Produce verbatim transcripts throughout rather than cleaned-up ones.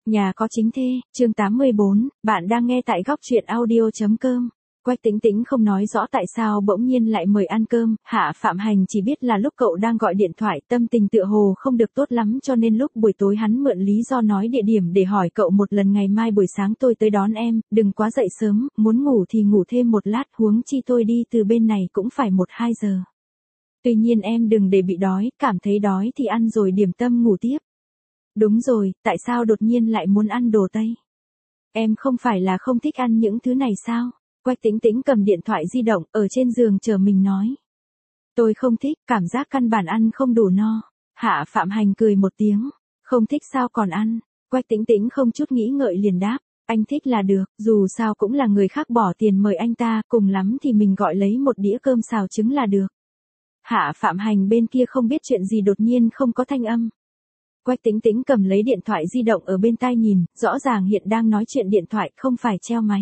Nhà có chính thê, chương tám mươi bốn, bạn đang nghe tại góc truyện audio.com. Quách Tĩnh Tĩnh không nói rõ tại sao bỗng nhiên lại mời ăn cơm, Hạ Phạm Hành chỉ biết là lúc cậu đang gọi điện thoại tâm tình tựa hồ không được tốt lắm cho nên lúc buổi tối hắn mượn lý do nói địa điểm để hỏi cậu một lần ngày mai buổi sáng tôi tới đón em, đừng quá dậy sớm, muốn ngủ thì ngủ thêm một lát huống chi tôi đi từ bên này cũng phải một hai giờ. Tuy nhiên em đừng để bị đói, cảm thấy đói thì ăn rồi điểm tâm ngủ tiếp. Đúng rồi, tại sao đột nhiên lại muốn ăn đồ Tây? Em không phải là không thích ăn những thứ này sao? Quách Tĩnh Tĩnh cầm điện thoại di động, ở trên giường chờ mình nói. Tôi không thích, cảm giác căn bản ăn không đủ no. Hạ Phạm Hành cười một tiếng. Không thích sao còn ăn? Quách Tĩnh Tĩnh không chút nghĩ ngợi liền đáp. Anh thích là được, dù sao cũng là người khác bỏ tiền mời anh ta, cùng lắm thì mình gọi lấy một đĩa cơm xào trứng là được. Hạ Phạm Hành bên kia không biết chuyện gì đột nhiên không có thanh âm. Quách Tĩnh Tĩnh cầm lấy điện thoại di động ở bên tai nhìn, rõ ràng hiện đang nói chuyện điện thoại không phải treo máy.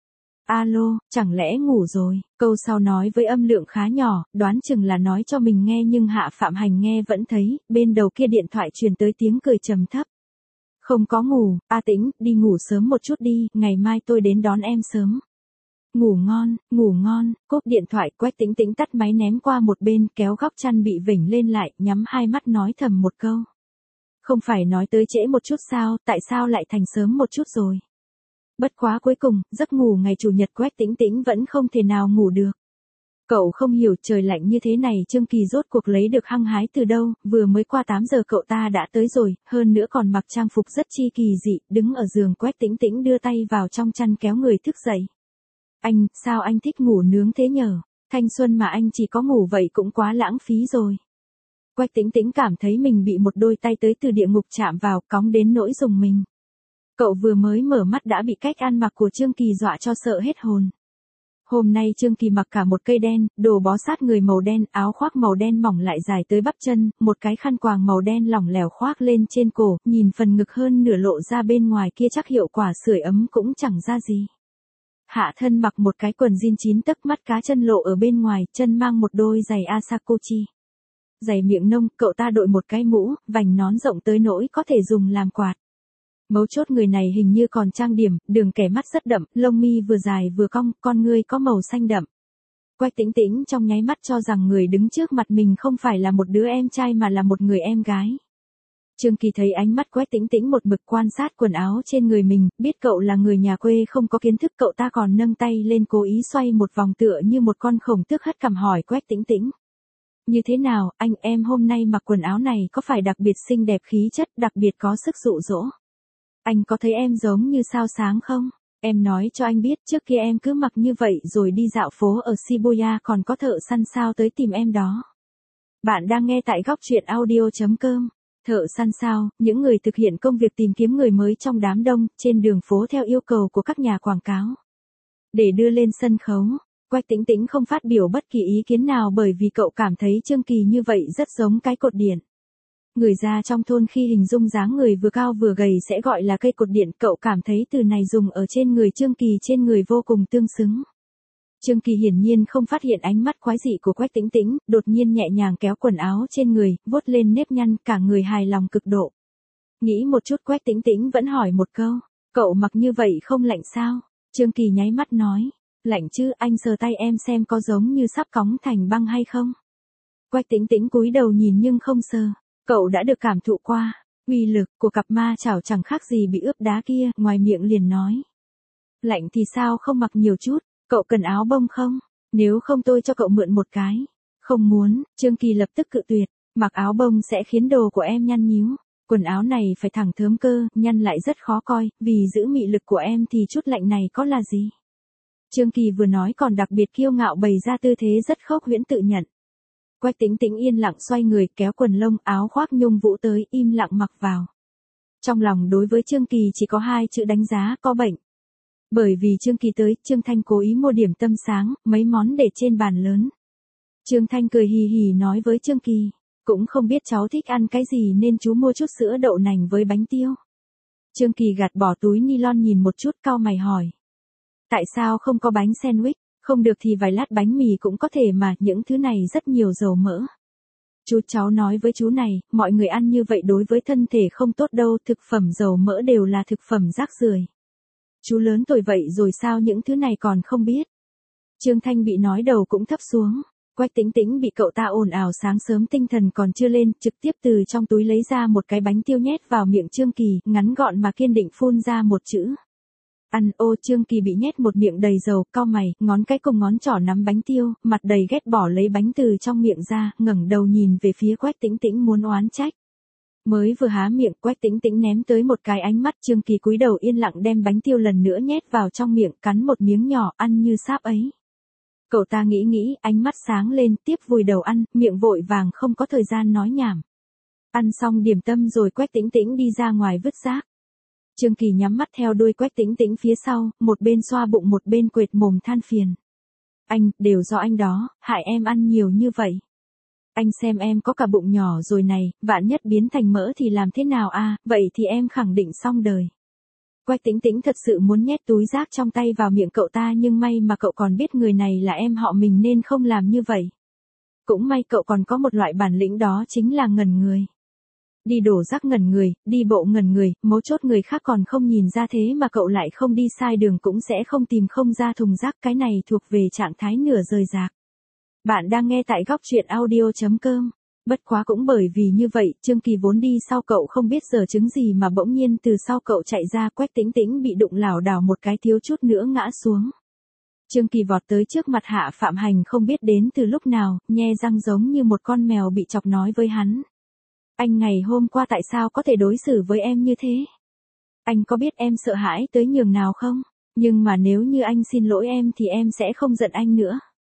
Alo, chẳng lẽ ngủ rồi? Câu sau nói với âm lượng khá nhỏ, đoán chừng là nói cho mình nghe nhưng Hạ Phạm Hành nghe vẫn thấy, bên đầu kia điện thoại truyền tới tiếng cười trầm thấp. Không có ngủ, A Tĩnh, đi ngủ sớm một chút đi, ngày mai tôi đến đón em sớm. Ngủ ngon, ngủ ngon, cúp điện thoại Quách Tĩnh Tĩnh tắt máy ném qua một bên kéo góc chăn bị vểnh lên lại, nhắm hai mắt nói thầm một câu. Không phải nói tới trễ một chút sao, tại sao lại thành sớm một chút rồi? Bất quá cuối cùng, giấc ngủ ngày chủ nhật Quách Tĩnh Tĩnh vẫn không thể nào ngủ được. Cậu không hiểu trời lạnh như thế này Trương Kỳ rốt cuộc lấy được hăng hái từ đâu, vừa mới qua tám giờ cậu ta đã tới rồi, hơn nữa còn mặc trang phục rất chi kỳ dị, đứng ở giường Quách Tĩnh Tĩnh đưa tay vào trong chăn kéo người thức dậy. Anh, sao anh thích ngủ nướng thế nhở? Thanh xuân mà anh chỉ có ngủ vậy cũng quá lãng phí rồi. Quách Tĩnh Tĩnh cảm thấy mình bị một đôi tay tới từ địa ngục chạm vào, cóng đến nỗi rùng mình. Cậu vừa mới mở mắt đã bị cách ăn mặc của Trương Kỳ dọa cho sợ hết hồn. Hôm nay Trương Kỳ mặc cả một cây đen, đồ bó sát người màu đen, áo khoác màu đen mỏng lại dài tới bắp chân, một cái khăn quàng màu đen lỏng lẻo khoác lên trên cổ, nhìn phần ngực hơn nửa lộ ra bên ngoài kia chắc hiệu quả sưởi ấm cũng chẳng ra gì. Hạ thân mặc một cái quần jean chín tấc mắt cá chân lộ ở bên ngoài, chân mang một đôi giày Asakochi. Giày miệng nông, cậu ta đội một cái mũ, vành nón rộng tới nỗi có thể dùng làm quạt. Mấu chốt người này hình như còn trang điểm, đường kẻ mắt rất đậm, lông mi vừa dài vừa cong, con ngươi có màu xanh đậm. Quách Tĩnh Tĩnh trong nháy mắt cho rằng người đứng trước mặt mình không phải là một đứa em trai mà là một người em gái. Trương Kỳ thấy ánh mắt Quách Tĩnh Tĩnh một mực quan sát quần áo trên người mình, biết cậu là người nhà quê không có kiến thức cậu ta còn nâng tay lên cố ý xoay một vòng tựa như một con khổng tước hất cằm hỏi Quách Tĩnh Tĩnh. Như thế nào, anh em hôm nay mặc quần áo này có phải đặc biệt xinh đẹp khí chất, đặc biệt có sức dụ dỗ? Anh có thấy em giống như sao sáng không? Em nói cho anh biết trước kia em cứ mặc như vậy rồi đi dạo phố ở Shibuya còn có thợ săn sao tới tìm em đó. Bạn đang nghe tại góc truyện audio.com. Thợ săn sao, những người thực hiện công việc tìm kiếm người mới trong đám đông, trên đường phố theo yêu cầu của các nhà quảng cáo. Để đưa lên sân khấu. Quách Tĩnh Tĩnh không phát biểu bất kỳ ý kiến nào bởi vì cậu cảm thấy Trương Kỳ như vậy rất giống cái cột điện. Người già trong thôn khi hình dung dáng người vừa cao vừa gầy sẽ gọi là cây cột điện, cậu cảm thấy từ này dùng ở trên người Trương Kỳ trên người vô cùng tương xứng. Trương Kỳ hiển nhiên không phát hiện ánh mắt quái dị của Quách Tĩnh Tĩnh, đột nhiên nhẹ nhàng kéo quần áo trên người, vuốt lên nếp nhăn, cả người hài lòng cực độ. Nghĩ một chút Quách Tĩnh Tĩnh vẫn hỏi một câu, cậu mặc như vậy không lạnh sao? Trương Kỳ nháy mắt nói. Lạnh chứ, anh sờ tay em xem có giống như sắp cóng thành băng hay không? Quách Tĩnh Tĩnh cúi đầu nhìn nhưng không sờ. Cậu đã được cảm thụ qua, uy lực của cặp ma chảo chẳng khác gì bị ướp đá kia, ngoài miệng liền nói. Lạnh thì sao không mặc nhiều chút, cậu cần áo bông không? Nếu không tôi cho cậu mượn một cái. Không muốn, Trương Kỳ lập tức cự tuyệt, mặc áo bông sẽ khiến đồ của em nhăn nhíu. Quần áo này phải thẳng thớm cơ, nhăn lại rất khó coi, vì giữ mị lực của em thì chút lạnh này có là gì? Trương Kỳ vừa nói còn đặc biệt kiêu ngạo bày ra tư thế rất khốc huyễn tự nhận. Quách Tĩnh Tĩnh yên lặng xoay người kéo quần lông áo khoác nhung vũ tới im lặng mặc vào. Trong lòng đối với Trương Kỳ chỉ có hai chữ đánh giá có bệnh. Bởi vì Trương Kỳ tới, Trương Thanh cố ý mua điểm tâm sáng, mấy món để trên bàn lớn. Trương Thanh cười hì hì nói với Trương Kỳ, cũng không biết cháu thích ăn cái gì nên chú mua chút sữa đậu nành với bánh tiêu. Trương Kỳ gạt bỏ túi nylon nhìn một chút cau mày hỏi. Tại sao không có bánh sandwich, không được thì vài lát bánh mì cũng có thể mà, những thứ này rất nhiều dầu mỡ. Chú cháu nói với chú này, mọi người ăn như vậy đối với thân thể không tốt đâu, thực phẩm dầu mỡ đều là thực phẩm rác rưởi. Chú lớn tuổi vậy rồi sao những thứ này còn không biết. Trương Thanh bị nói đầu cũng thấp xuống. Quách Tĩnh Tĩnh bị cậu ta ồn ào sáng sớm tinh thần còn chưa lên, trực tiếp từ trong túi lấy ra một cái bánh tiêu nhét vào miệng Trương Kỳ, ngắn gọn mà kiên định phun ra một chữ. Ăn. Ô. Trương Kỳ bị nhét một miệng đầy dầu, cau mày, ngón cái cùng ngón trỏ nắm bánh tiêu, mặt đầy ghét bỏ lấy bánh từ trong miệng ra, ngẩng đầu nhìn về phía Quách Tĩnh Tĩnh muốn oán trách. Mới vừa há miệng, Quách Tĩnh Tĩnh ném tới một cái ánh mắt, Trương Kỳ cúi đầu yên lặng đem bánh tiêu lần nữa nhét vào trong miệng, cắn một miếng nhỏ, ăn như sáp ấy. Cậu ta nghĩ nghĩ, ánh mắt sáng lên, tiếp vùi đầu ăn, miệng vội vàng không có thời gian nói nhảm. Ăn xong điểm tâm rồi Quách Tĩnh Tĩnh đi ra ngoài vứt rác. Trương Kỳ nhắm mắt theo đuôi Quách Tĩnh Tĩnh phía sau, một bên xoa bụng một bên quệt mồm than phiền. Anh, đều do anh đó, hại em ăn nhiều như vậy. Anh xem em có cả bụng nhỏ rồi này, vạn nhất biến thành mỡ thì làm thế nào a? Vậy thì em khẳng định xong đời. Quách Tĩnh Tĩnh thật sự muốn nhét túi rác trong tay vào miệng cậu ta nhưng may mà cậu còn biết người này là em họ mình nên không làm như vậy. Cũng may cậu còn có một loại bản lĩnh đó chính là ngẩn người. Đi đổ rác ngẩn người, đi bộ ngẩn người, mấu chốt người khác còn không nhìn ra thế mà cậu lại không đi sai đường cũng sẽ không tìm không ra thùng rác, cái này thuộc về trạng thái nửa rời rạc. Bạn đang nghe tại góc truyện audio chấm com. Bất quá cũng bởi vì như vậy, Trương Kỳ vốn đi sau cậu không biết giờ chứng gì mà bỗng nhiên từ sau cậu chạy ra, Quách Tĩnh Tĩnh bị đụng lảo đảo một cái thiếu chút nữa ngã xuống. Trương Kỳ vọt tới trước mặt Hạ Phạm Hành không biết đến từ lúc nào, nhe răng giống như một con mèo bị chọc nói với hắn. Anh ngày hôm qua tại sao có thể đối xử với em như thế? Anh có biết em sợ hãi tới nhường nào không? Nhưng mà nếu như anh xin lỗi em thì em sẽ không giận anh nữa.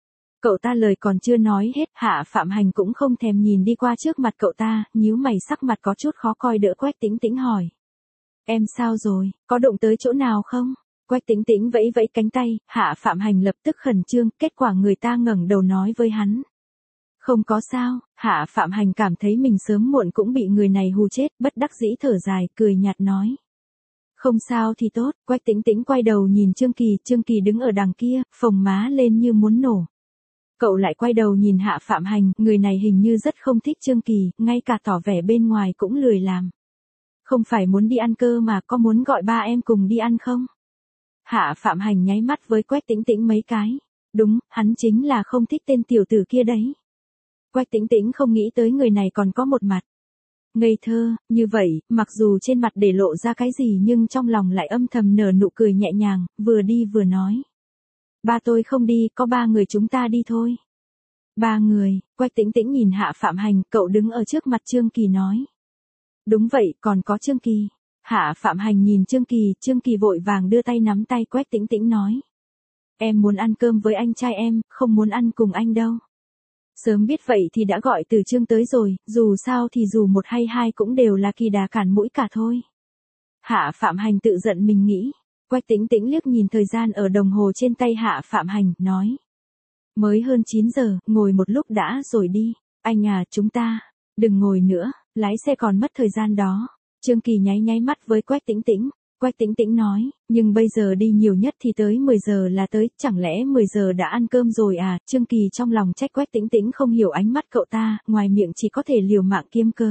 Cậu ta lời còn chưa nói hết, Hạ Phạm Hành cũng không thèm nhìn đi qua trước mặt cậu ta, nhíu mày sắc mặt có chút khó coi đỡ Quách Tĩnh Tĩnh hỏi. Em sao rồi, có đụng tới chỗ nào không? Quách Tĩnh Tĩnh vẫy vẫy cánh tay, Hạ Phạm Hành lập tức khẩn trương, kết quả người ta ngẩng đầu nói với hắn. Không có sao, Hạ Phạm Hành cảm thấy mình sớm muộn cũng bị người này hù chết, bất đắc dĩ thở dài, cười nhạt nói. Không sao thì tốt, Quách Tĩnh Tĩnh quay đầu nhìn Trương Kỳ, Trương Kỳ đứng ở đằng kia, phồng má lên như muốn nổ. Cậu lại quay đầu nhìn Hạ Phạm Hành, người này hình như rất không thích Trương Kỳ, ngay cả tỏ vẻ bên ngoài cũng lười làm. Không phải muốn đi ăn cơ mà, có muốn gọi ba em cùng đi ăn không? Hạ Phạm Hành nháy mắt với Quách Tĩnh Tĩnh mấy cái. Đúng, hắn chính là không thích tên tiểu tử kia đấy. Quách Tĩnh Tĩnh không nghĩ tới người này còn có một mặt ngây thơ, như vậy, mặc dù trên mặt để lộ ra cái gì nhưng trong lòng lại âm thầm nở nụ cười nhẹ nhàng, vừa đi vừa nói. Ba tôi không đi, có ba người chúng ta đi thôi. Ba người, Quách Tĩnh Tĩnh nhìn Hạ Phạm Hành, cậu đứng ở trước mặt Trương Kỳ nói. Đúng vậy, còn có Trương Kỳ. Hạ Phạm Hành nhìn Trương Kỳ, Trương Kỳ vội vàng đưa tay nắm tay Quách Tĩnh Tĩnh nói. Em muốn ăn cơm với anh trai em, không muốn ăn cùng anh đâu. Sớm biết vậy thì đã gọi từ Trương tới rồi, dù sao thì dù một hay hai cũng đều là kỳ đà cản mũi cả thôi. Hạ Phạm Hành tự giận mình nghĩ. Quách Tĩnh Tĩnh liếc nhìn thời gian ở đồng hồ trên tay Hạ Phạm Hành, nói. Mới hơn chín giờ, ngồi một lúc đã rồi đi. Anh à, chúng ta, đừng ngồi nữa, lái xe còn mất thời gian đó. Trương Kỳ nháy nháy mắt với Quách Tĩnh Tĩnh. Quách Tĩnh Tĩnh nói, nhưng bây giờ đi nhiều nhất thì tới mười giờ là tới, chẳng lẽ mười giờ đã ăn cơm rồi à? Trương Kỳ trong lòng trách Quách Tĩnh Tĩnh không hiểu ánh mắt cậu ta, ngoài miệng chỉ có thể liều mạng kiếm cớ.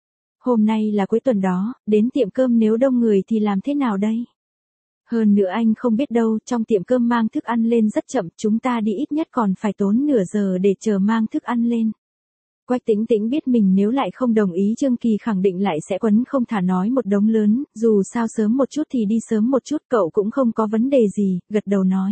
Hôm nay là cuối tuần đó, đến tiệm cơm nếu đông người thì làm thế nào đây? Hơn nữa anh không biết đâu, trong tiệm cơm mang thức ăn lên rất chậm, chúng ta đi ít nhất còn phải tốn nửa giờ để chờ mang thức ăn lên. Quách Tĩnh Tĩnh biết mình nếu lại không đồng ý Trương Kỳ khẳng định lại sẽ quấn không thả nói một đống lớn, dù sao sớm một chút thì đi sớm một chút, cậu cũng không có vấn đề gì, gật đầu nói.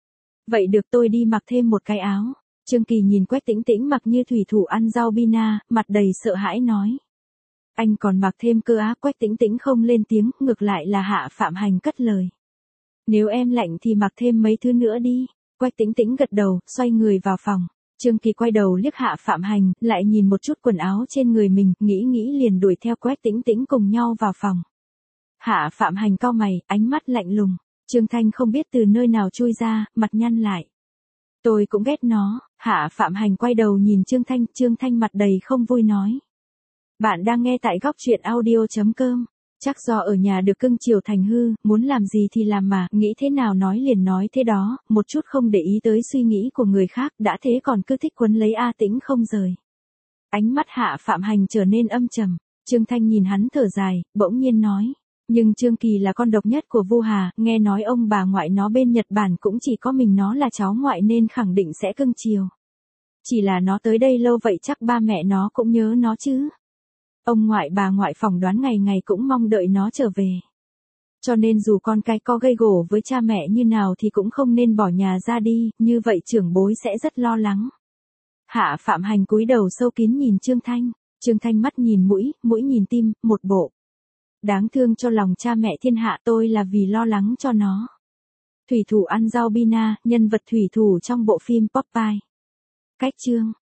Vậy được, tôi đi mặc thêm một cái áo. Trương Kỳ nhìn Quách Tĩnh Tĩnh mặc như thủy thủ ăn rau bina, mặt đầy sợ hãi nói. Anh còn mặc thêm cơ á? Quách Tĩnh Tĩnh không lên tiếng, ngược lại là Hạ Phạm Hành cất lời. Nếu em lạnh thì mặc thêm mấy thứ nữa đi. Quách Tĩnh Tĩnh gật đầu, xoay người vào phòng. Trương Kỳ quay đầu liếc Hạ Phạm Hành, lại nhìn một chút quần áo trên người mình, nghĩ nghĩ liền đuổi theo Quách Tĩnh Tĩnh cùng nhau vào phòng. Hạ Phạm Hành cau mày, ánh mắt lạnh lùng. Trương Thanh không biết từ nơi nào chui ra, mặt nhăn lại. Tôi cũng ghét nó. Hạ Phạm Hành quay đầu nhìn Trương Thanh, Trương Thanh mặt đầy không vui nói. Bạn đang nghe tại góc truyện audio chấm com. Chắc do ở nhà được cưng chiều thành hư, muốn làm gì thì làm mà, nghĩ thế nào nói liền nói thế đó, một chút không để ý tới suy nghĩ của người khác, đã thế còn cứ thích quấn lấy A Tĩnh không rời. Ánh mắt Hạ Phạm Hành trở nên âm trầm, Trương Thanh nhìn hắn thở dài, bỗng nhiên nói. Nhưng Trương Kỳ là con độc nhất của Vu Hà, nghe nói ông bà ngoại nó bên Nhật Bản cũng chỉ có mình nó là cháu ngoại nên khẳng định sẽ cưng chiều. Chỉ là nó tới đây lâu vậy chắc ba mẹ nó cũng nhớ nó chứ. Ông ngoại bà ngoại phỏng đoán ngày ngày cũng mong đợi nó trở về. Cho nên dù con cái có gây gổ với cha mẹ như nào thì cũng không nên bỏ nhà ra đi, như vậy trưởng bối sẽ rất lo lắng. Hạ Phạm Hành cúi đầu sâu kín nhìn Trương Thanh, Trương Thanh mắt nhìn mũi, mũi nhìn tim, một bộ. Đáng thương cho lòng cha mẹ thiên hạ, tôi là vì lo lắng cho nó. Thủy thủ ăn rau bina, nhân vật thủy thủ trong bộ phim Popeye. Cách chương